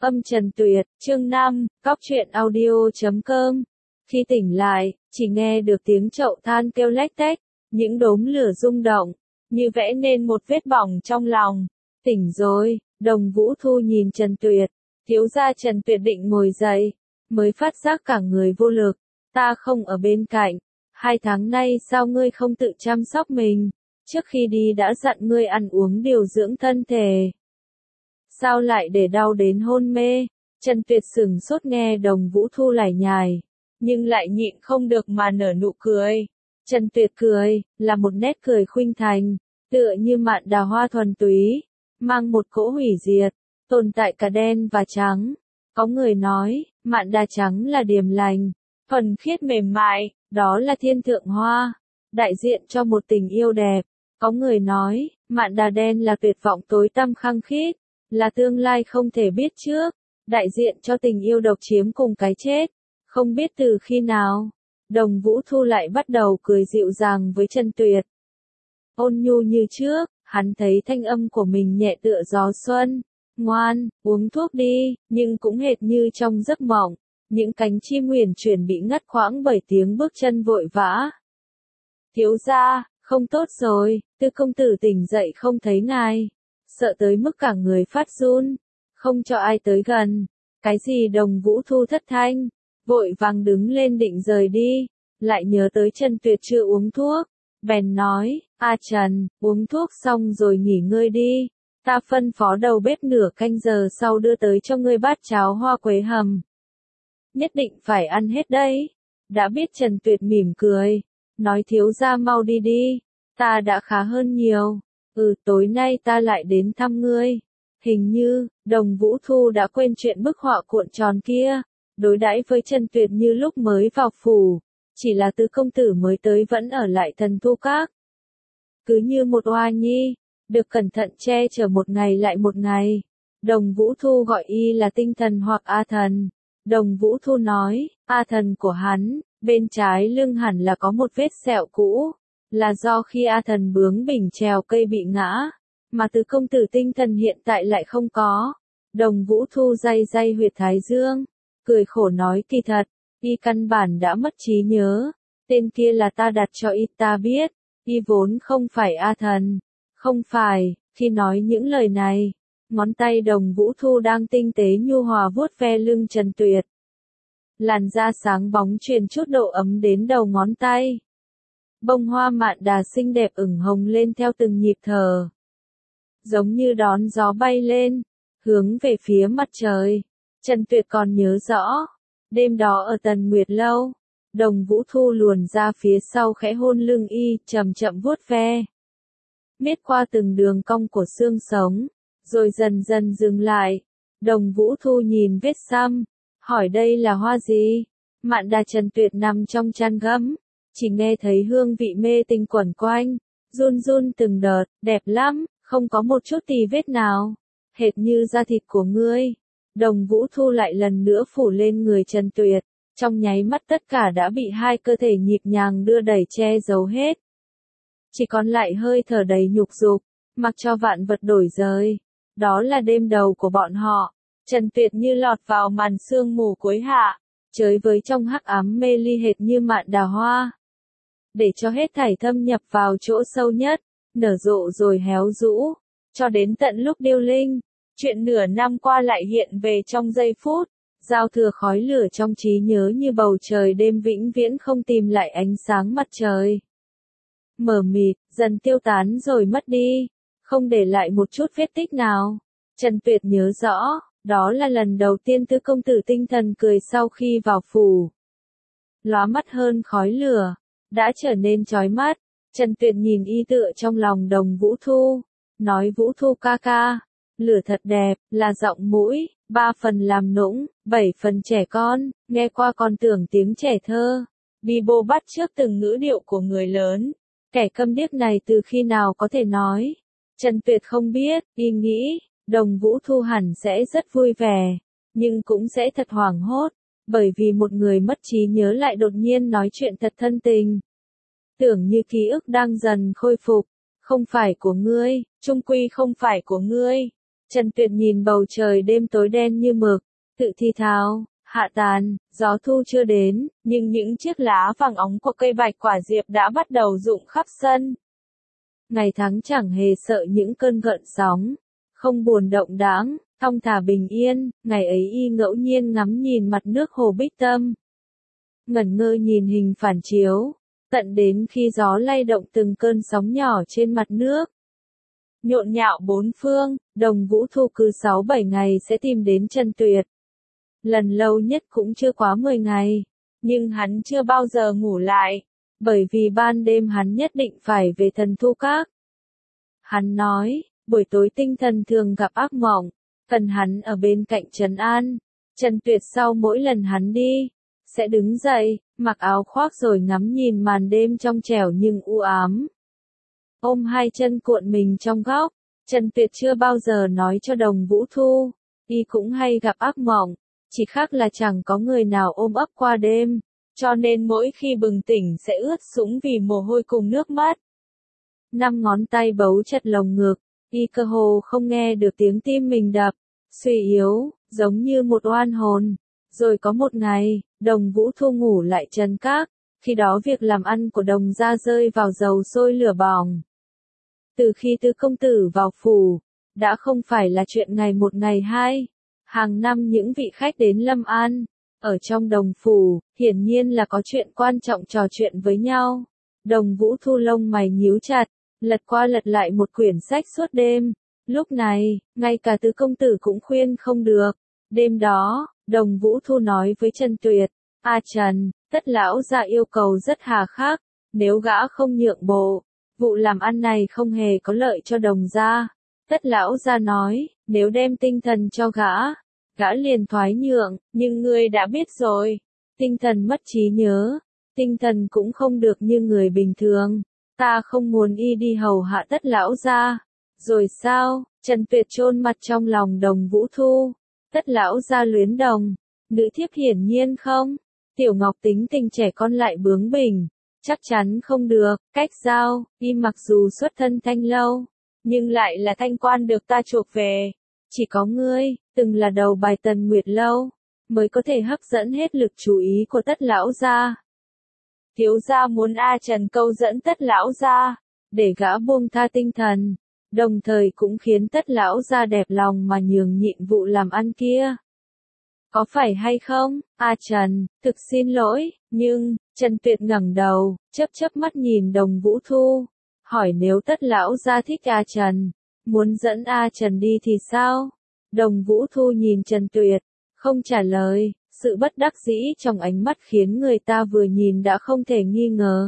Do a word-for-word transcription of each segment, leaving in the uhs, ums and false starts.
Âm Trần Tuyệt, chương năm, Góc truyện audio chấm com. Khi tỉnh lại, chỉ nghe được tiếng chậu than kêu lách tách, những đốm lửa rung động, như vẽ nên một vết bỏng trong lòng. Tỉnh rồi, Đồng Vũ Thu nhìn Trần Tuyệt, thiếu gia Trần Tuyệt định ngồi dậy, mới phát giác cả người vô lực, ta không ở bên cạnh, hai tháng nay sao ngươi không tự chăm sóc mình, trước khi đi đã dặn ngươi ăn uống điều dưỡng thân thể. Sao lại để đau đến hôn mê? Trần Tuyệt sửng sốt nghe Đồng Vũ Thu lải nhải, nhưng lại nhịn không được mà nở nụ cười. Trần Tuyệt cười, là một nét cười khuynh thành, tựa như mạn đà hoa thuần túy, mang một cỗ hủy diệt, tồn tại cả đen và trắng. Có người nói, mạn đà trắng là điềm lành, thuần khiết mềm mại, đó là thiên thượng hoa, đại diện cho một tình yêu đẹp. Có người nói, mạn đà đen là tuyệt vọng tối tăm khăng khít, là tương lai không thể biết trước, đại diện cho tình yêu độc chiếm cùng cái chết. Không biết từ khi nào, Đồng Vũ Thu lại bắt đầu cười dịu dàng với Trần Tuyệt. Ôn nhu như trước, hắn thấy thanh âm của mình nhẹ tựa gió xuân. Ngoan, uống thuốc đi, nhưng cũng hệt như trong giấc mộng, những cánh chim huyền chuyển bị ngắt quãng bởi tiếng bước chân vội vã. Thiếu gia, không tốt rồi, Tư công tử tỉnh dậy không thấy ngài. Sợ tới mức cả người phát run, không cho ai tới gần. Cái gì? Đồng Vũ Thu thất thanh, vội vàng đứng lên định rời đi, lại nhớ tới Trần Tuyệt chưa uống thuốc, bèn nói, A Trần, uống thuốc xong rồi nghỉ ngơi đi, ta phân phó đầu bếp nửa canh giờ sau đưa tới cho ngươi bát cháo hoa quế hầm. Nhất định phải ăn hết đấy. Đã biết. Trần Tuyệt mỉm cười, nói thiếu gia mau đi đi, ta đã khá hơn nhiều. Ừ, tối nay ta lại đến thăm ngươi. Hình như, Đồng Vũ Thu đã quên chuyện bức họa cuộn tròn kia, đối đãi với Trần Tuyệt như lúc mới vào phủ, chỉ là Tứ công tử mới tới vẫn ở lại Thần Thu Các. Cứ như một oa nhi, được cẩn thận che chở một ngày lại một ngày. Đồng Vũ Thu gọi y là tinh thần hoặc A Thần. Đồng Vũ Thu nói, A Thần của hắn, bên trái lưng hẳn là có một vết sẹo cũ, là do khi A Thần bướng bỉnh trèo cây bị ngã, mà Tứ công tử tinh thần hiện tại lại không có. Đồng Vũ Thu day day huyệt thái dương, cười khổ nói kỳ thật, y căn bản đã mất trí nhớ, tên kia là ta đặt cho y, ta biết, y vốn không phải A Thần, không phải. Khi nói những lời này, ngón tay Đồng Vũ Thu đang tinh tế nhu hòa vuốt ve lưng Trần Tuyệt. Làn da sáng bóng truyền chút độ ấm đến đầu ngón tay. Bông hoa mạn đà xinh đẹp ửng hồng lên theo từng nhịp thở, giống như đón gió bay lên, hướng về phía mặt trời. Trần Tuyệt còn nhớ rõ, đêm đó ở Tần Nguyệt Lâu, Đồng Vũ Thu luồn ra phía sau khẽ hôn lưng y, chậm chậm vuốt ve, miết qua từng đường cong của xương sống, rồi dần dần dừng lại. Đồng Vũ Thu nhìn vết xăm, hỏi đây là hoa gì? Mạn đà. Trần Tuyệt nằm trong chăn gấm, chỉ nghe thấy hương vị mê tinh quẩn quanh, run run từng đợt, đẹp lắm, không có một chút tì vết nào, hệt như da thịt của ngươi. Đồng Vũ Thu lại lần nữa phủ lên người Trần Tuyệt, trong nháy mắt tất cả đã bị hai cơ thể nhịp nhàng đưa đẩy che giấu hết. Chỉ còn lại hơi thở đầy nhục dục, mặc cho vạn vật đổi rời. Đó là đêm đầu của bọn họ. Trần Tuyệt như lọt vào màn sương mù cuối hạ, chới với trong hắc ám mê ly hệt như mạn đà hoa. Để cho hết thảy thâm nhập vào chỗ sâu nhất, nở rộ rồi héo rũ, cho đến tận lúc điêu linh. Chuyện nửa năm qua lại hiện về trong giây phút, giao thừa khói lửa trong trí nhớ như bầu trời đêm vĩnh viễn không tìm lại ánh sáng mặt trời. Mờ mịt, dần tiêu tán rồi mất đi, không để lại một chút vết tích nào. Trần Tuyệt nhớ rõ, đó là lần đầu tiên Tứ công tử tinh thần cười sau khi vào phủ. Lóa mắt hơn khói lửa, đã trở nên chói mắt. Trần Tuyệt nhìn y tựa trong lòng Đồng Vũ Thu, nói Vũ Thu ca ca, lửa thật đẹp, là giọng mũi, ba phần làm nũng, bảy phần trẻ con, nghe qua còn tưởng tiếng trẻ thơ. Bi bô bắt chước từng ngữ điệu của người lớn. Kẻ câm điếc này từ khi nào có thể nói? Trần Tuyệt không biết, y nghĩ, Đồng Vũ Thu hẳn sẽ rất vui vẻ, nhưng cũng sẽ thật hoảng hốt, bởi vì một người mất trí nhớ lại đột nhiên nói chuyện thật thân tình. Tưởng như ký ức đang dần khôi phục, không phải của ngươi, chung quy không phải của ngươi. Trần Tuyệt nhìn bầu trời đêm tối đen như mực, tự thi thào, hạ tàn, gió thu chưa đến, nhưng những chiếc lá vàng óng của cây bạch quả diệp đã bắt đầu rụng khắp sân. Ngày tháng chẳng hề sợ những cơn gợn sóng, không buồn động đãng, thong thả bình yên, ngày ấy y ngẫu nhiên ngắm nhìn mặt nước hồ Bích Tâm. Ngẩn ngơ nhìn hình phản chiếu, tận đến khi gió lay động từng cơn sóng nhỏ trên mặt nước. Nhộn nhạo bốn phương, Đồng Vũ Thu cứ sáu bảy ngày sẽ tìm đến Trần Tuyệt. Lần lâu nhất cũng chưa quá mười ngày, nhưng hắn chưa bao giờ ngủ lại, bởi vì ban đêm hắn nhất định phải về Thần Thu Các. Hắn nói, buổi tối tinh thần thường gặp ác mộng, cần hắn ở bên cạnh trấn an. Trần Tuyệt sau mỗi lần hắn đi, sẽ đứng dậy, mặc áo khoác rồi ngắm nhìn màn đêm trong trẻo nhưng u ám. Ôm hai chân cuộn mình trong góc, Trần Tuyệt chưa bao giờ nói cho Đồng Vũ Thu, y cũng hay gặp ác mộng, chỉ khác là chẳng có người nào ôm ấp qua đêm, cho nên mỗi khi bừng tỉnh sẽ ướt sũng vì mồ hôi cùng nước mắt. Năm ngón tay bấu chặt lồng ngực, y cơ hồ không nghe được tiếng tim mình đập, suy yếu, giống như một oan hồn. Rồi có một ngày, Đồng Vũ Thu ngủ lại Trần Các, khi đó việc làm ăn của Đồng gia rơi vào dầu sôi lửa bỏng. Từ khi Tứ công tử vào phủ, đã không phải là chuyện ngày một ngày hai. Hàng năm những vị khách đến Lâm An, ở trong Đồng phủ, hiển nhiên là có chuyện quan trọng trò chuyện với nhau. Đồng Vũ Thu lông mày nhíu chặt, lật qua lật lại một quyển sách suốt đêm. Lúc này, ngay cả Tứ công tử cũng khuyên không được. Đêm đó, Đồng Vũ Thu nói với Trần Tuyệt, A Trần, Tất lão gia yêu cầu rất hà khắc, nếu gã không nhượng bộ, vụ làm ăn này không hề có lợi cho Đồng gia. Tất lão gia nói, nếu đem tinh thần cho gã, gã liền thoái nhượng, nhưng ngươi đã biết rồi, tinh thần mất trí nhớ, tinh thần cũng không được như người bình thường, ta không muốn y đi hầu hạ Tất lão gia. Rồi sao? Trần Tuyệt chôn mặt trong lòng Đồng Vũ Thu. Tất lão gia luyến Đồng, nữ thiếp hiển nhiên không. Tiểu Ngọc tính tình trẻ con lại bướng bỉnh, chắc chắn không được. Cách giao, y mặc dù xuất thân Thanh lâu, nhưng lại là thanh quan được ta chuộc về. Chỉ có ngươi, từng là đầu bài Tần Nguyệt lâu, mới có thể hấp dẫn hết lực chú ý của Tất lão gia. Thiếu gia muốn A Trần câu dẫn Tất lão gia, để gã buông tha tinh thần, đồng thời cũng khiến Tất lão gia đẹp lòng mà nhường nhịn vụ làm ăn kia. Có phải hay không, A Trần, thực xin lỗi, nhưng, Trần Tuyệt ngẩng đầu, chớp chớp mắt nhìn Đồng Vũ Thu, hỏi nếu Tất lão gia thích A Trần, muốn dẫn A Trần đi thì sao? Đồng Vũ Thu nhìn Trần Tuyệt, không trả lời, sự bất đắc dĩ trong ánh mắt khiến người ta vừa nhìn đã không thể nghi ngờ.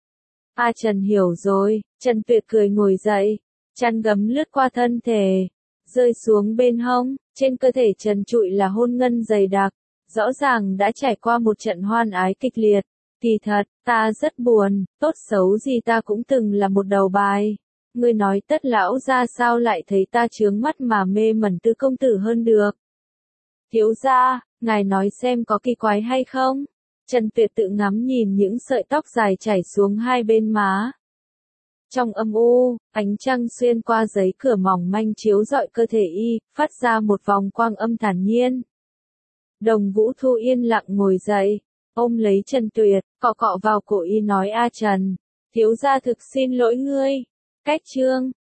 A Trần hiểu rồi, Trần Tuyệt cười ngồi dậy, chăn gấm lướt qua thân thể, rơi xuống bên hông, trên cơ thể trần trụi là hôn ngân dày đặc, rõ ràng đã trải qua một trận hoan ái kịch liệt. Kỳ thật, ta rất buồn, tốt xấu gì ta cũng từng là một đầu bài. Ngươi nói Tất lão gia sao lại thấy ta chướng mắt mà mê mẩn Tứ công tử hơn được. Thiếu gia, ngài nói xem có kỳ quái hay không? Trần Tuyệt tự ngắm nhìn những sợi tóc dài chảy xuống hai bên má. Trong âm u, ánh trăng xuyên qua giấy cửa mỏng manh chiếu rọi cơ thể y, phát ra một vòng quang âm thản nhiên. Đồng Vũ Thu yên lặng ngồi dậy, ôm lấy Trần Tuyệt, cọ cọ vào cổ y nói A Trần, thiếu gia thực xin lỗi ngươi. Cách chương